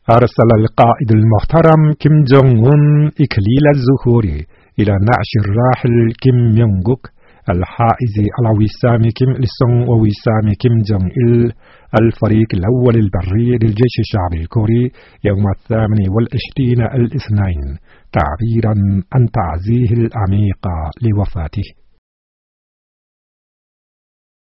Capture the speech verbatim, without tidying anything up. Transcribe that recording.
أرسل القائد المحترم كيم جونغ أون إكليل الزهور إلى نعش الراحل كيم يونغ كوك الحائز على وسام كيم إل سونغ ووسام كيم جونغ إل الفريق الأول البري للجيش الشعبي الكوري يوم الثامن والعشرين الاثنين، تعبيرا عن تعزيه العميق لوفاته.